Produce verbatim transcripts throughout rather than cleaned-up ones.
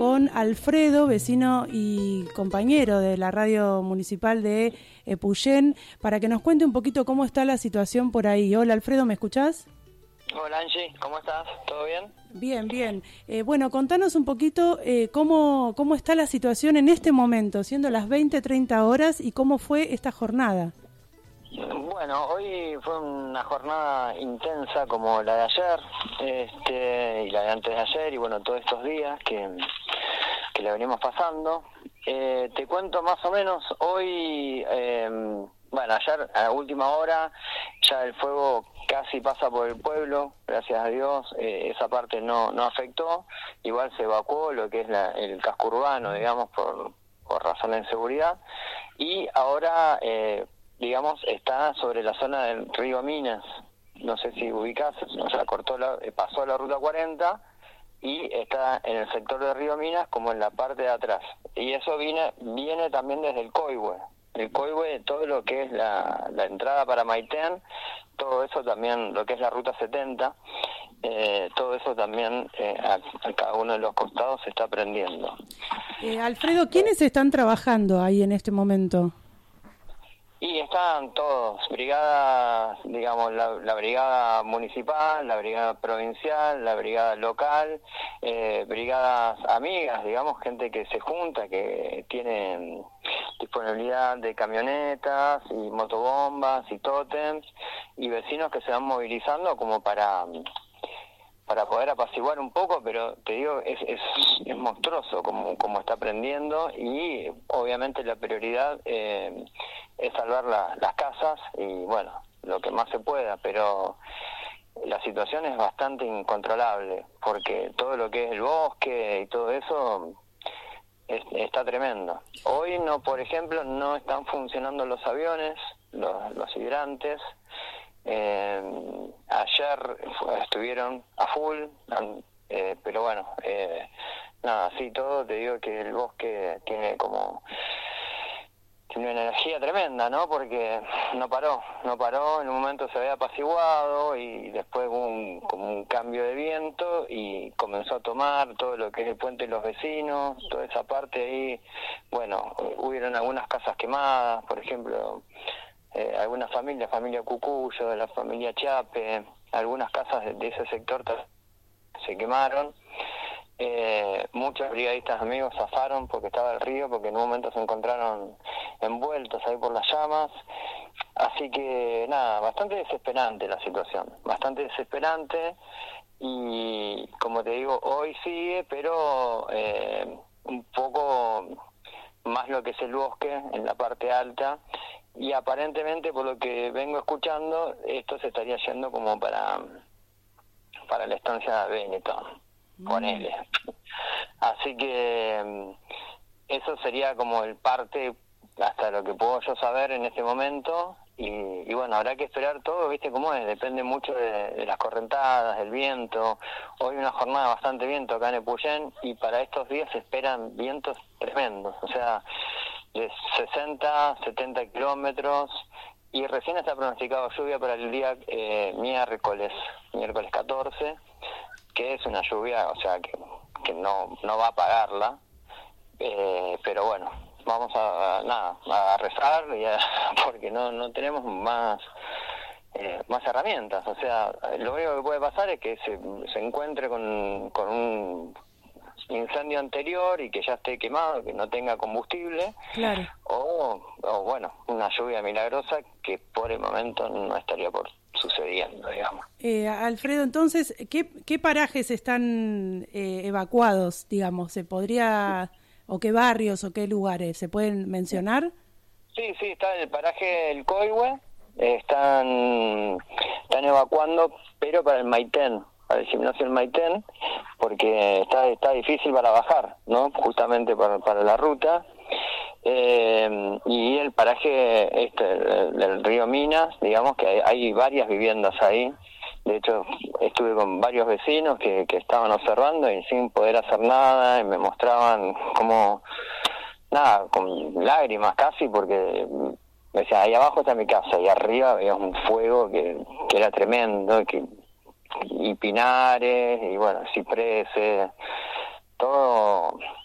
con Alfredo, vecino y compañero de la radio municipal de Epuyén, para que nos cuente un poquito cómo está la situación por ahí. Hola Alfredo, ¿me escuchás? Hola Angie, ¿cómo estás? ¿Todo bien? Bien, bien. Eh, bueno, contanos un poquito eh, cómo, cómo está la situación en este momento, siendo las veinte treinta horas, y cómo fue esta jornada. Bueno, hoy fue una jornada intensa como la de ayer, este, y la de antes de ayer, y bueno, todos estos días que, que la venimos pasando. Eh, te cuento más o menos, hoy, eh, bueno, ayer a última hora ya el fuego casi pasa por el pueblo, gracias a Dios, eh, esa parte no, no afectó, igual se evacuó lo que es la, el casco urbano, digamos, por, por razones de seguridad, y ahora... Eh, digamos, está sobre la zona del río Minas, no sé si ubicás, o sea, cortó la, pasó la ruta cuarenta y está en el sector de río Minas como en la parte de atrás. Y eso viene viene también desde el Coihue. El Coihue, todo lo que es la, la entrada para Maitén, todo eso también, lo que es la ruta setenta, eh, todo eso también eh, a, a cada uno de los costados se está prendiendo. Eh, Alfredo, ¿quiénes están trabajando ahí en este momento? Y están todos, brigadas, digamos, la, la brigada municipal, la brigada provincial, la brigada local, eh, brigadas amigas, digamos, gente que se junta, que tiene disponibilidad de camionetas y motobombas y tótems, y vecinos que se van movilizando como para... para poder apaciguar un poco, pero te digo, es es, es monstruoso como, como está prendiendo, y obviamente la prioridad eh, es salvar la, las casas y bueno, lo que más se pueda, pero la situación es bastante incontrolable, porque todo lo que es el bosque y todo eso es, está tremendo. Hoy, no, por ejemplo, no están funcionando los aviones, los, los hidrantes. Eh, ayer estuvieron a full, eh, pero bueno, eh, nada, sí, todo, te digo que el bosque tiene como tiene una energía tremenda, ¿no? Porque no paró, no paró, en un momento se había apaciguado y después hubo un, como un cambio de viento y comenzó a tomar todo lo que es el puente de los vecinos, toda esa parte ahí. Bueno, hubieron algunas casas quemadas, por ejemplo, Eh, algunas familias, familia Cucuyo, de la familia Chape, algunas casas de, de ese sector se quemaron. Eh, muchos brigadistas amigos zafaron porque estaba el río, porque en un momento se encontraron envueltos ahí por las llamas. Así que nada, bastante desesperante la situación, bastante desesperante, y como te digo, hoy sigue, pero eh, un poco más lo que es el bosque en la parte alta. Y aparentemente, por lo que vengo escuchando, esto se estaría yendo como para para la estancia de Benetton, mm. con él. Así que eso sería como el parte, hasta lo que puedo yo saber en este momento. Y, y bueno, habrá que esperar todo, ¿viste cómo es? Depende mucho de, de las correntadas, del viento. Hoy una jornada bastante viento acá en Epuyén, y para estos días se esperan vientos tremendos, o sea, de sesenta, setenta kilómetros, y recién está pronosticado lluvia para el día eh, miércoles, miércoles catorce, que es una lluvia, o sea, que, que no, no va a apagarla, eh, pero bueno, vamos a, a nada, a rezar, y a, porque no, no tenemos más eh, más herramientas, o sea, lo único que puede pasar es que se, se encuentre con, con un incendio anterior y que ya esté quemado, que no tenga combustible, claro. o, o bueno, una lluvia milagrosa que por el momento no estaría por sucediendo, digamos. Eh, Alfredo, entonces, ¿qué, qué parajes están eh, evacuados, digamos? ¿Se podría, o qué barrios o qué lugares se pueden mencionar? Sí, sí, está en el paraje El Coihue, están, están evacuando, pero para el Maitén, para el gimnasio del Maitén, porque está está difícil para bajar, ¿no? Justamente para, para la ruta. Eh, y el paraje este del, del río Minas, digamos que hay, hay varias viviendas ahí. De hecho, estuve con varios vecinos que, que estaban observando y sin poder hacer nada, y me mostraban como, nada, con lágrimas casi, porque me decían, ahí abajo está mi casa, y arriba había un fuego que, que era tremendo, que y pinares, y bueno, cipreses, todo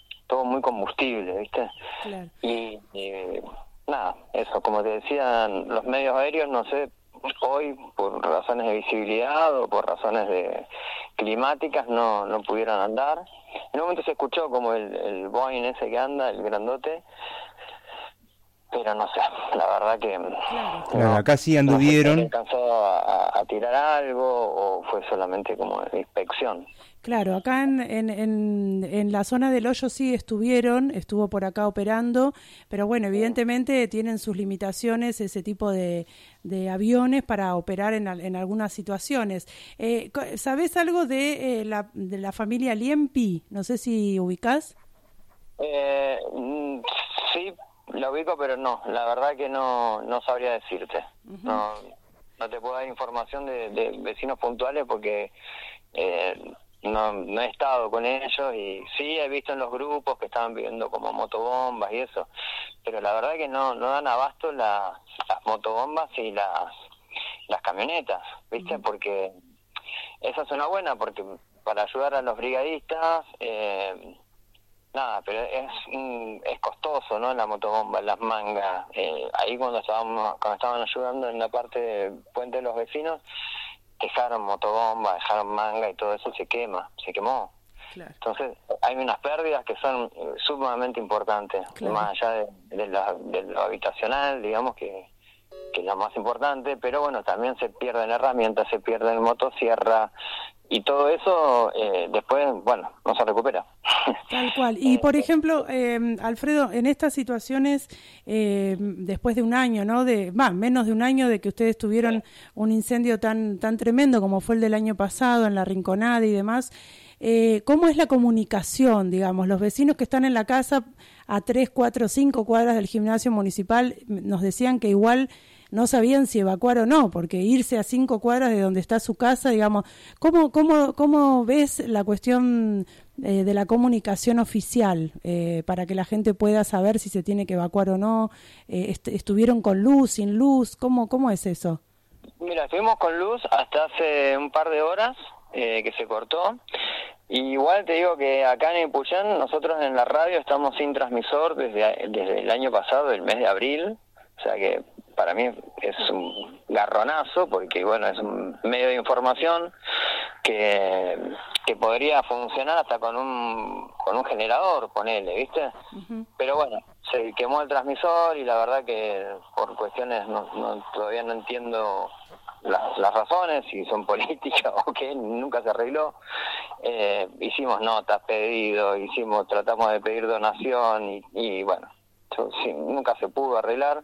Claro. Y, y nada, eso, como te decían, los medios aéreos, no sé, hoy por razones de visibilidad o por razones de climáticas no no pudieron andar. En un momento se escuchó como el, el Boeing ese que anda, el grandote, pero no sé, la verdad que Claro, claro no, acá sí anduvieron. No sé si alcanzó a, a tirar algo o fue solamente como inspección. Claro, acá en, en, en, en la zona del Hoyo sí estuvieron, estuvo por acá operando, pero bueno, evidentemente tienen sus limitaciones ese tipo de, de aviones para operar en, en algunas situaciones. Eh, ¿Sabés algo de, eh, la, de la familia Liempi? No sé si ubicás. Eh, sí, la ubico, pero no, la verdad que no no sabría decirte. Uh-huh. No no te puedo dar información de, de vecinos puntuales porque eh, no no he estado con ellos y sí he visto en los grupos que estaban viviendo como motobombas y eso, pero la verdad que no no dan abasto la, las motobombas y las las camionetas, ¿viste? Uh-huh. Porque esa es una buena, porque para ayudar a los brigadistas, eh, nada, pero es es costoso, ¿no? La motobomba, las mangas. Eh, ahí cuando estábamos cuando estaban ayudando en la parte de Puente de los Vecinos, dejaron motobomba, dejaron manga y todo eso se quema, se quemó. Claro. Entonces hay unas pérdidas que son sumamente importantes, claro. Más allá de, de, la, de lo habitacional, digamos que, que es lo más importante, pero bueno, también se pierden herramientas, se pierden motosierra, y todo eso eh, después, bueno, no se recupera. Tal cual. Y por ejemplo, eh, Alfredo, en estas situaciones, eh, después de un año, ¿no? De, bah, menos de un año de que ustedes tuvieron un incendio tan tan tremendo como fue el del año pasado en La Rinconada y demás, eh, ¿cómo es la comunicación, digamos? Los vecinos que están en la casa a tres, cuatro, cinco cuadras del gimnasio municipal nos decían que igual no sabían si evacuar o no, porque irse a cinco cuadras de donde está su casa, digamos, ¿cómo cómo cómo ves la cuestión eh, de la comunicación oficial eh, para que la gente pueda saber si se tiene que evacuar o no? Eh, est- ¿Estuvieron con luz, sin luz? ¿Cómo cómo es eso? Mira, estuvimos con luz hasta hace un par de horas eh, que se cortó. Y igual te digo que acá en Epuyén, nosotros en la radio estamos sin transmisor desde desde el año pasado, el mes de abril, o sea que para mí es un garronazo porque bueno, es un medio de información que que podría funcionar hasta con un con un generador, ponele, ¿viste? Uh-huh. Pero bueno, se quemó el transmisor y la verdad que por cuestiones no, no todavía no entiendo las, las razones, si son políticas o qué, nunca se arregló. Eh, hicimos notas, pedidos, hicimos, tratamos de pedir donación y, y bueno, sí, nunca se pudo arreglar.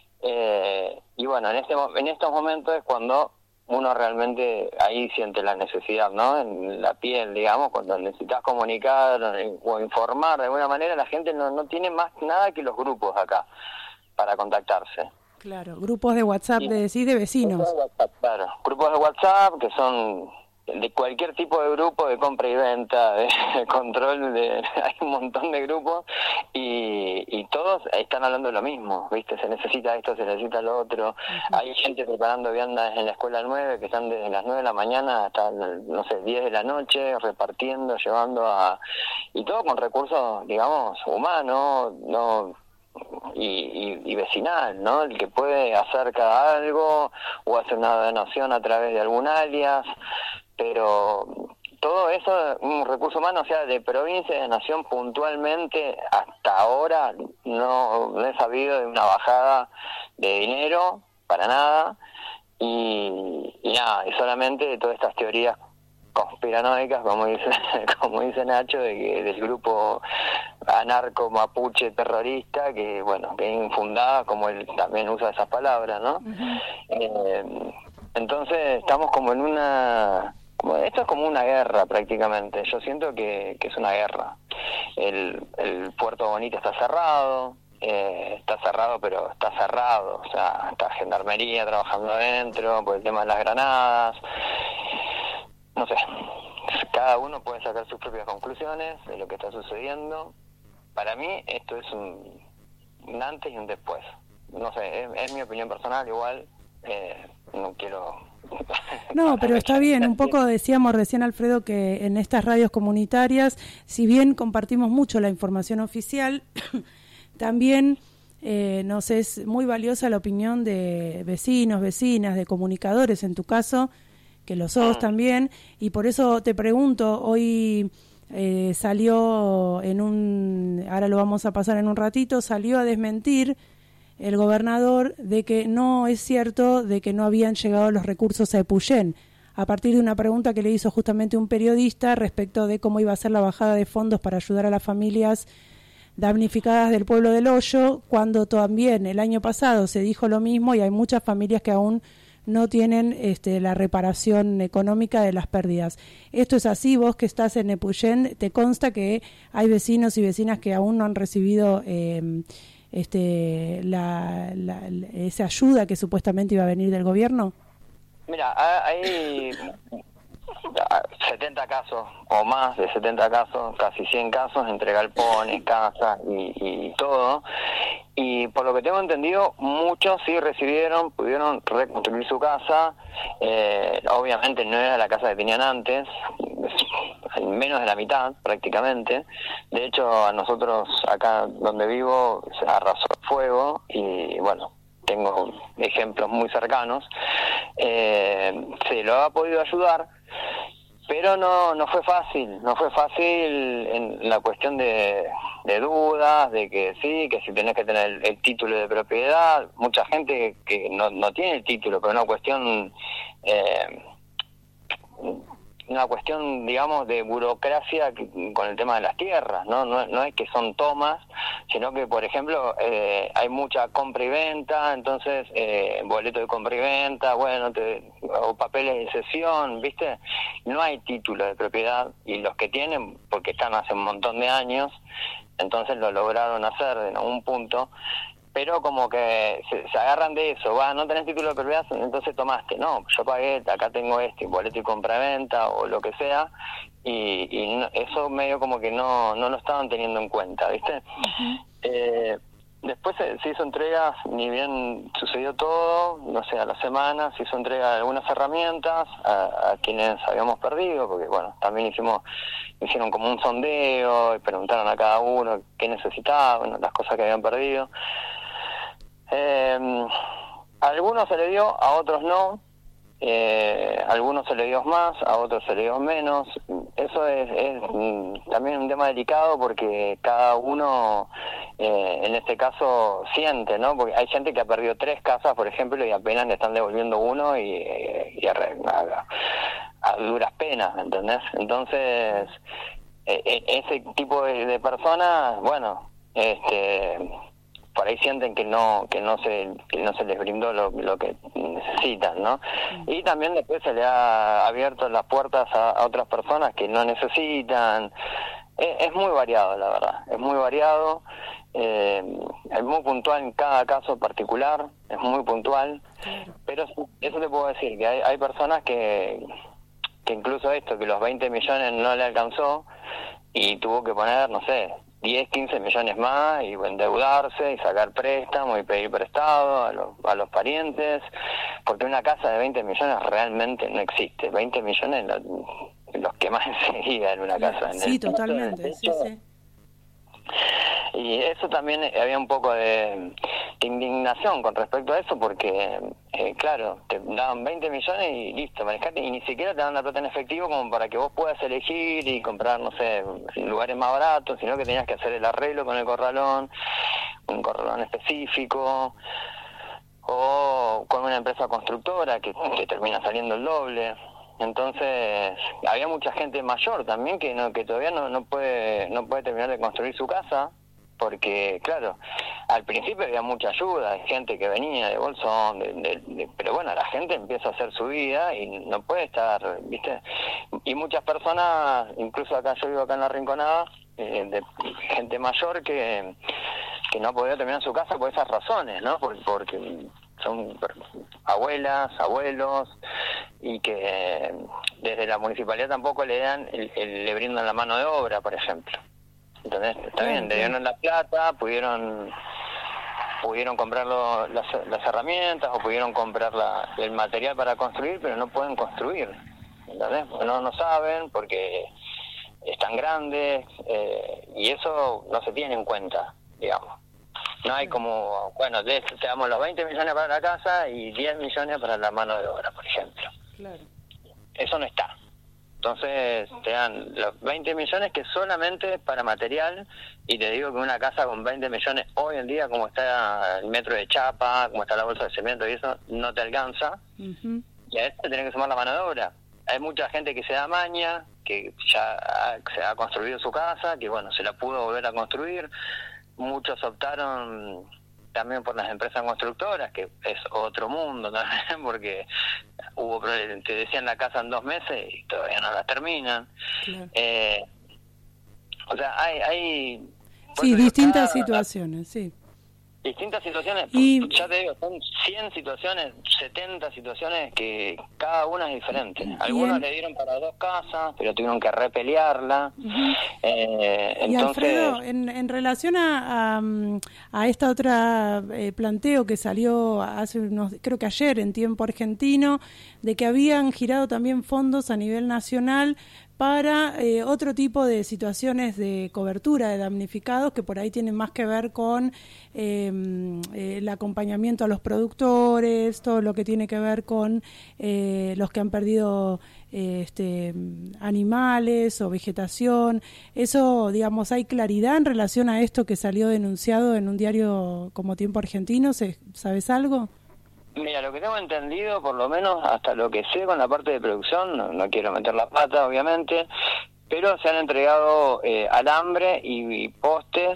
Eh, y bueno, en este en estos momentos es cuando uno realmente ahí siente la necesidad, ¿no? En la piel, digamos, cuando necesitas comunicar o informar de alguna manera, la gente no, no tiene más nada que los grupos acá para contactarse. Claro, grupos de WhatsApp, de decir, de vecinos. Grupos de WhatsApp, claro, grupos de WhatsApp que son de cualquier tipo de grupo, de compra y venta, de control, de hay un montón de grupos y, y todos están hablando de lo mismo, ¿viste? Se necesita esto, se necesita lo otro. Uh-huh. Hay gente preparando viandas en la escuela nueve que están desde las nueve de la mañana hasta, no sé, diez de la noche, repartiendo, llevando a... y todo con recursos, digamos, humanos, no... Y, y, y vecinal, ¿no? El que puede hacer cada algo o hacer una donación a través de algún alias, pero todo eso, un recurso humano, o sea, de provincia, de nación, puntualmente, hasta ahora no, no he sabido de una bajada de dinero, para nada, y, y nada, y solamente de todas estas teorías conspiranoicas, como dice como dice Nacho, de que del grupo anarco mapuche terrorista, que bueno, que es infundada, como él también usa esas palabras, ¿no? Uh-huh. Eh, entonces estamos como en una... Como, esto es como una guerra prácticamente, yo siento que, que es una guerra. El, el Puerto Bonito está cerrado, eh, está cerrado pero está cerrado, o sea, está gendarmería trabajando adentro por el tema de las granadas. No sé, cada uno puede sacar sus propias conclusiones de lo que está sucediendo. Para mí esto es un, un antes y un después. No sé, es, es mi opinión personal, igual eh, no quiero... No, pero está bien, un poco decíamos recién, Alfredo, que en estas radios comunitarias, si bien compartimos mucho la información oficial, también eh, nos es muy valiosa la opinión de vecinos, vecinas, de comunicadores, en tu caso, que lo sos también, y por eso te pregunto, hoy eh, salió en un, ahora lo vamos a pasar en un ratito, salió a desmentir el gobernador de que no es cierto de que no habían llegado los recursos a Epuyén, a partir de una pregunta que le hizo justamente un periodista respecto de cómo iba a ser la bajada de fondos para ayudar a las familias damnificadas del pueblo del Hoyo, cuando también el año pasado se dijo lo mismo y hay muchas familias que aún no tienen este, la reparación económica de las pérdidas. ¿Esto es así? Vos que estás en Epuyén, ¿te consta que hay vecinos y vecinas que aún no han recibido eh, este, la, la, la, esa ayuda que supuestamente iba a venir del gobierno? Mira, hay setenta casos o más de setenta casos, casi cien casos entre galpones, casas y, y todo, y por lo que tengo entendido muchos sí recibieron, pudieron reconstruir su casa. Eh, obviamente no era la casa que tenían antes, menos de la mitad prácticamente. De hecho, a nosotros acá donde vivo se arrasó el fuego y bueno, tengo ejemplos muy cercanos. Eh, se lo ha podido ayudar, pero no no fue fácil, no fue fácil en la cuestión de, de dudas, de que sí, que si tenés que tener el, el título de propiedad, mucha gente que no, no tiene el título, pero una cuestión... Eh, una cuestión, digamos, de burocracia con el tema de las tierras, ¿no? No, no es que son tomas, sino que, por ejemplo, eh, hay mucha compra y venta, entonces, eh, boleto de compra y venta, bueno, te, o papeles de cesión, ¿viste? No hay título de propiedad, y los que tienen, porque están hace un montón de años, entonces lo lograron hacer en algún punto, pero como que se, se agarran de eso, va, no tenés título de propiedad, entonces tomaste, no, yo pagué, acá tengo este, boleto y compra-venta o lo que sea, y, y no, eso medio como que no no lo estaban teniendo en cuenta, ¿viste? Uh-huh. Eh, después se, se hizo entrega, ni bien sucedió todo, no sé, a la semana se hizo entrega de algunas herramientas a, a quienes habíamos perdido, porque bueno, también hicimos hicieron como un sondeo y preguntaron a cada uno qué necesitaba, bueno, las cosas que habían perdido. Eh, a algunos se le dio, a otros no, eh, a algunos se le dio más, a otros se le dio menos. Eso es, es también un tema delicado porque cada uno eh, en este caso siente, ¿no? Porque hay gente que ha perdido tres casas, por ejemplo, y apenas le están devolviendo uno y, y a, a, a duras penas, ¿me entendés? Entonces eh, ese tipo de, de personas, bueno, este por ahí sienten que no que no se que no se les brindó lo, lo que necesitan, ¿no? Y también después se le ha abierto las puertas a, a otras personas que no necesitan. Es, es muy variado, la verdad, es muy variado, eh, es muy puntual en cada caso particular, es muy puntual, pero eso te puedo decir, que hay, hay personas que, que incluso esto, que los veinte millones no le alcanzó y tuvo que poner, no sé, diez, quince millones más y endeudarse y sacar préstamos y pedir prestado a los, a los parientes, porque una casa de veinte millones realmente no existe. veinte millones los, los que más enseguida en una casa. Sí, en el totalmente, sí, sí. Y eso también había un poco de, de indignación con respecto a eso, porque, eh, claro, te daban veinte millones y listo, manejate, y ni siquiera te dan la plata en efectivo como para que vos puedas elegir y comprar, no sé, lugares más baratos, sino que tenías que hacer el arreglo con el corralón, un corralón específico, o con una empresa constructora que te termina saliendo el doble. Entonces había mucha gente mayor también que no que todavía no no puede no puede terminar de construir su casa, porque claro, al principio había mucha ayuda, hay gente que venía de Bolsón, de, de, de, pero bueno, la gente empieza a hacer su vida y no puede estar, ¿viste? Y muchas personas, incluso acá yo vivo acá en La Rinconada, eh, de gente mayor que que no ha podido terminar su casa por esas razones, ¿no? Porque, porque son abuelas, abuelos, y que desde la municipalidad tampoco le dan, el, el, le brindan la mano de obra, por ejemplo. Entonces, está bien, le dieron la plata, pudieron pudieron comprar lo, las, las herramientas o pudieron comprar la, el material para construir, pero no pueden construir, ¿entendés? No, no saben porque están grandes, eh, y eso no se tiene en cuenta, digamos. No hay como, bueno, de, te damos los veinte millones para la casa y diez millones para la mano de obra, por ejemplo. Claro. Eso no está. Entonces te dan los veinte millones que solamente es para material, y te digo que una casa con veinte millones hoy en día, como está el metro de chapa, como está la bolsa de cemento y eso, no te alcanza. Uh-huh. Y a eso te tenés que sumar la mano de obra. Hay mucha gente que se da maña, que ya ha, se ha construido su casa, que bueno, se la pudo volver a construir. Muchos optaron también por las empresas constructoras, que es otro mundo también, porque hubo te decían la casa en dos meses y todavía no la terminan. Claro. Eh, o sea, hay... hay sí, distintas situaciones, sí. Distintas situaciones, y... ya te digo, son cien situaciones, setenta situaciones que cada una es diferente. Algunos en... le dieron para dos casas, pero tuvieron que repelearla. Uh-huh. eh, y entonces... Alfredo, en, en relación a, a, a esta otra eh, planteo que salió hace unos, creo que ayer en Tiempo Argentino, de que habían girado también fondos a nivel nacional para eh, otro tipo de situaciones de cobertura de damnificados que por ahí tienen más que ver con eh, eh, el acompañamiento a los productores, todo lo que tiene que ver con eh, los que han perdido eh, este, animales o vegetación. Eso, digamos, ¿hay claridad en relación a esto que salió denunciado en un diario como Tiempo Argentino? ¿Sabes algo? Mira, lo que tengo entendido, por lo menos hasta lo que sé con la parte de producción, no, no quiero meter la pata, obviamente, pero se han entregado eh, alambre y, y postes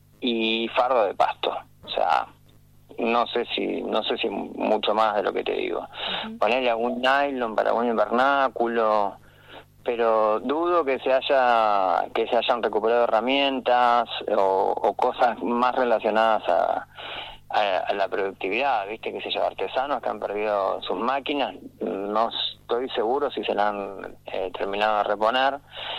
y fardo de pasto. O sea, no sé si no sé si mucho más de lo que te digo. Uh-huh. Ponerle algún nylon para algún invernáculo, pero dudo que se haya que se hayan recuperado herramientas o, o cosas más relacionadas a a la productividad, viste, que se llama artesanos que han perdido sus máquinas, no estoy seguro si se la han eh, terminado de reponer,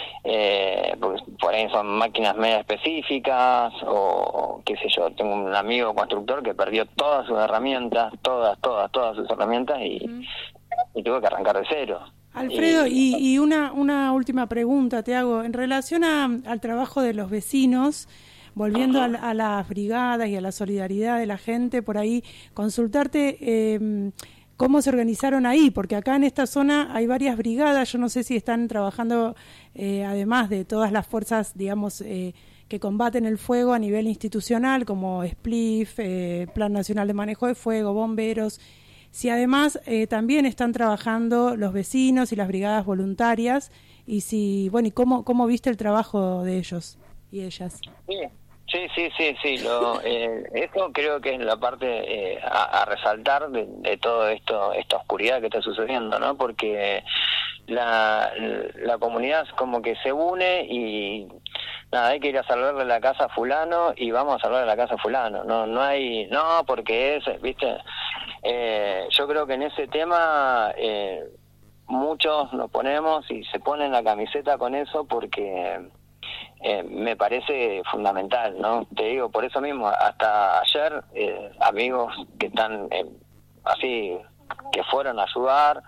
eh, porque por ahí son máquinas media específicas, o qué sé yo, tengo un amigo constructor que perdió todas sus herramientas, todas, todas, todas sus herramientas y, mm. y tuvo que arrancar de cero. Alfredo, y, y una, una última pregunta te hago, en relación a, al trabajo de los vecinos, volviendo a, a las brigadas y a la solidaridad de la gente, por ahí consultarte eh, cómo se organizaron ahí, porque acá en esta zona hay varias brigadas, yo no sé si están trabajando eh, además de todas las fuerzas, digamos, eh, que combaten el fuego a nivel institucional, como S P L I F, eh, Plan Nacional de Manejo de Fuego, bomberos, si además eh, también están trabajando los vecinos y las brigadas voluntarias, y si, bueno, y cómo, cómo viste el trabajo de ellos y ellas. Sí. Sí, sí, sí, sí. Lo, eh, eso creo que es la parte eh, a, a resaltar de, de todo esto, esta oscuridad que está sucediendo, ¿no? Porque la, la comunidad como que se une y nada, hay que ir a salvarle la casa a fulano y vamos a salvarle la casa a fulano. No, no hay, no, porque es, viste. Eh, yo creo que en ese tema eh, muchos nos ponemos y se ponen la camiseta con eso porque Eh, me parece fundamental, ¿no? Te digo, por eso mismo, hasta ayer, eh, amigos que están eh, así, que fueron a ayudar,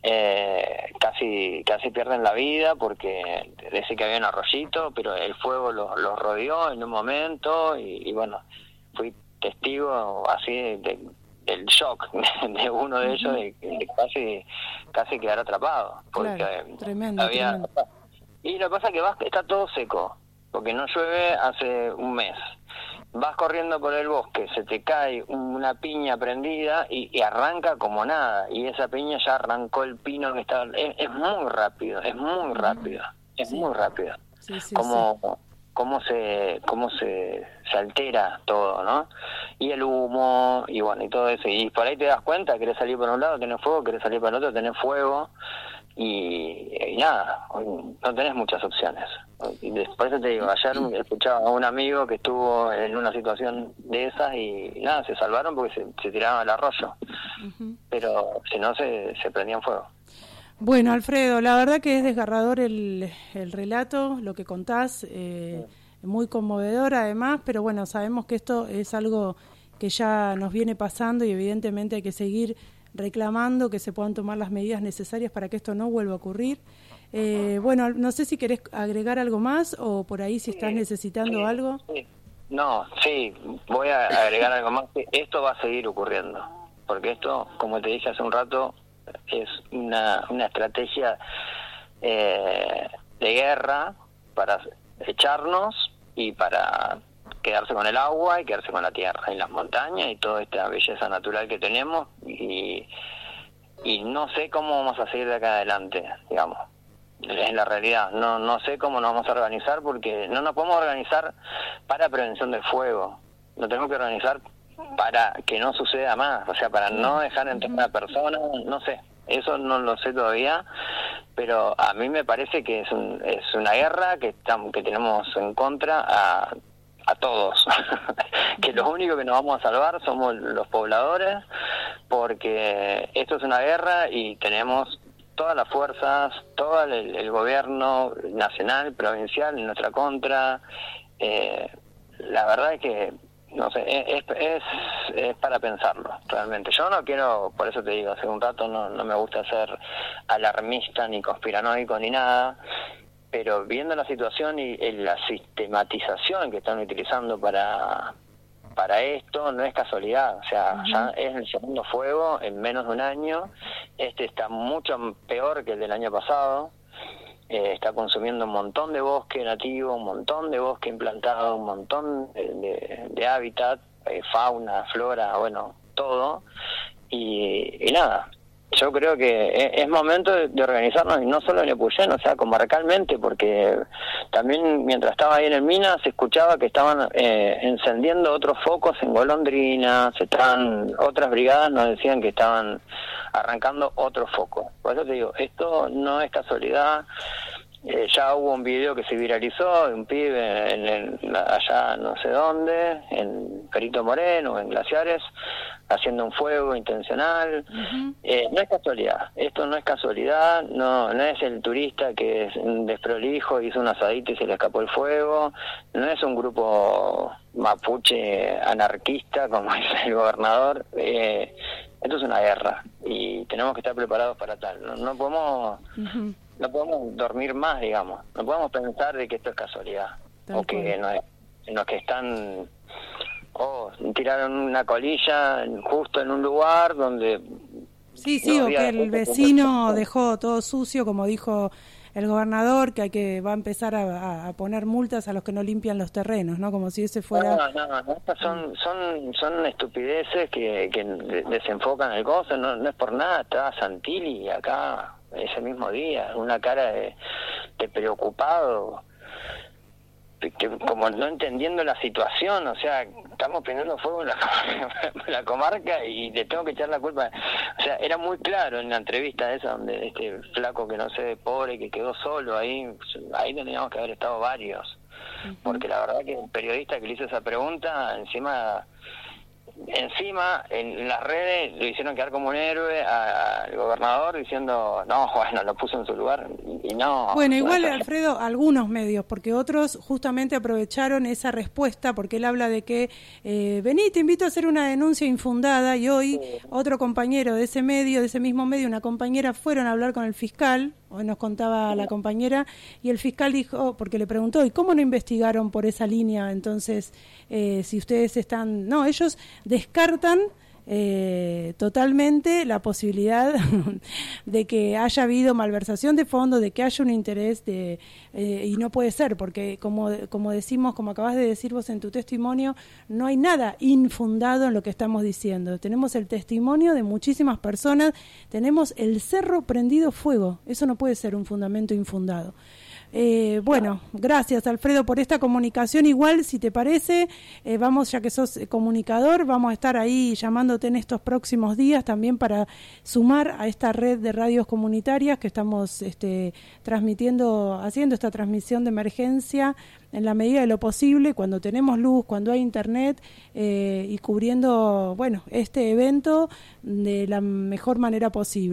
eh, casi casi pierden la vida porque decía que había un arroyito, pero el fuego los, los rodeó en un momento y, y bueno, fui testigo así de, de, del shock de uno de ellos de, de casi casi quedar atrapado. Porque claro, tremendo, había, tremendo. Y lo que pasa es que vas, está todo seco, porque no llueve hace un mes. Vas corriendo por el bosque, se te cae una piña prendida y, y arranca como nada. Y esa piña ya arrancó el pino que estaba... Es, es muy rápido, es muy rápido, es sí. muy rápido. Sí, sí, como, sí. Cómo se cómo se, se altera todo, ¿no? Y el humo, y bueno, y todo eso. Y por ahí te das cuenta, querés salir por un lado, tenés fuego, querés salir por el otro, tenés fuego. Y, y nada, no tenés muchas opciones. Y por eso te digo, ayer escuchaba a un amigo que estuvo en una situación de esas y nada, se salvaron porque se, se tiraban al arroyo. Uh-huh. Pero si no, se, se prendían fuego. Bueno, Alfredo, la verdad que es desgarrador el, el relato, lo que contás, eh, sí. muy conmovedor además, pero bueno, sabemos que esto es algo que ya nos viene pasando y evidentemente hay que seguir reclamando que se puedan tomar las medidas necesarias para que esto no vuelva a ocurrir. Eh, bueno, no sé si querés agregar algo más o por ahí si estás necesitando sí, algo. Sí. No, sí, voy a agregar algo más, que esto va a seguir ocurriendo, porque esto, como te dije hace un rato, es una, una estrategia eh, de guerra para echarnos y para quedarse con el agua y quedarse con la tierra y las montañas y toda esta belleza natural que tenemos, y, y no sé cómo vamos a seguir de acá adelante, digamos. Es la realidad, no no sé cómo nos vamos a organizar, porque no nos podemos organizar para prevención del fuego, nos tenemos que organizar para que no suceda más, o sea, para no dejar entrar a una persona, no sé, eso no lo sé todavía, pero a mí me parece que es un, es una guerra que estamos, que tenemos en contra a, a todos, que los únicos que nos vamos a salvar somos los pobladores, porque esto es una guerra y tenemos todas las fuerzas, todo el, el gobierno nacional, provincial en nuestra contra. Eh, la verdad es que, no sé, es, es, es para pensarlo, realmente. Yo no quiero, por eso te digo, hace un rato no, no me gusta ser alarmista ni conspiranoico ni nada, pero viendo la situación y, y la sistematización que están utilizando para... para esto no es casualidad, o sea, uh-huh. ya es el segundo fuego en menos de un año, este está mucho peor que el del año pasado, eh, está consumiendo un montón de bosque nativo, un montón de bosque implantado, un montón de, de, de hábitat, eh, fauna, flora, bueno, todo, y, y nada. Yo creo que es momento de organizarnos, y no solo en Epuyén, o sea, comarcalmente, porque también mientras estaba ahí en el Minas se escuchaba que estaban eh, encendiendo otros focos en Golondrina, se estaban, otras brigadas nos decían que estaban arrancando otros focos. Por eso te digo, esto no es casualidad. Eh, ya hubo un video que se viralizó de un pibe en el, allá no sé dónde, en Perito Moreno, en Glaciares, haciendo un fuego intencional. Uh-huh. Eh, no es casualidad, esto no es casualidad, no no es el turista que es un desprolijo, hizo un asadito y se le escapó el fuego, no es un grupo mapuche anarquista como dice el gobernador. Eh, esto es una guerra y tenemos que estar preparados para tal, no, no podemos... Uh-huh. No podemos dormir más, digamos. No podemos pensar de que esto es casualidad. Tal o que no es, sino que están... Oh, tiraron una colilla justo en un lugar donde... Sí, sí, o que el vecino dejó todo sucio, como dijo el gobernador, que hay que va a empezar a, a poner multas a los que no limpian los terrenos, ¿no? Como si ese fuera... No, no, no, estas son, son, son estupideces que, que desenfocan el gozo, no, no es por nada. Estaba Santilli acá ese mismo día, una cara de, de preocupado, que, como no entendiendo la situación, o sea, estamos prendiendo fuego en la, en la comarca y le tengo que echar la culpa. O sea, era muy claro en la entrevista esa donde este flaco que no sé, pobre, que quedó solo ahí, ahí tendríamos que haber estado varios, uh-huh. porque la verdad que el periodista que le hizo esa pregunta, encima... Encima, en las redes le hicieron quedar como un héroe al gobernador diciendo, no, bueno, lo puso en su lugar y no... Bueno, igual, Alfredo, algunos medios, porque otros justamente aprovecharon esa respuesta, porque él habla de que, eh, vení, te invito a hacer una denuncia infundada, y hoy sí. Otro compañero de ese medio, de ese mismo medio, una compañera, fueron a hablar con el fiscal, hoy nos contaba la compañera, y el fiscal dijo, porque le preguntó, ¿y cómo no investigaron por esa línea? Entonces, eh, si ustedes están... No, ellos descartan eh, totalmente la posibilidad de que haya habido malversación de fondos, de que haya un interés, de eh, y no puede ser, porque como, como decimos, como acabas de decir vos en tu testimonio, no hay nada infundado en lo que estamos diciendo. Tenemos el testimonio de muchísimas personas, tenemos el cerro prendido fuego, eso no puede ser un fundamento infundado. Eh, bueno, gracias Alfredo por esta comunicación. Igual, si te parece, eh, vamos, ya que sos comunicador, vamos a estar ahí llamándote en estos próximos días también para sumar a esta red de radios comunitarias que estamos este, transmitiendo, haciendo esta transmisión de emergencia en la medida de lo posible, cuando tenemos luz, cuando hay internet, eh, y cubriendo, bueno, este evento de la mejor manera posible.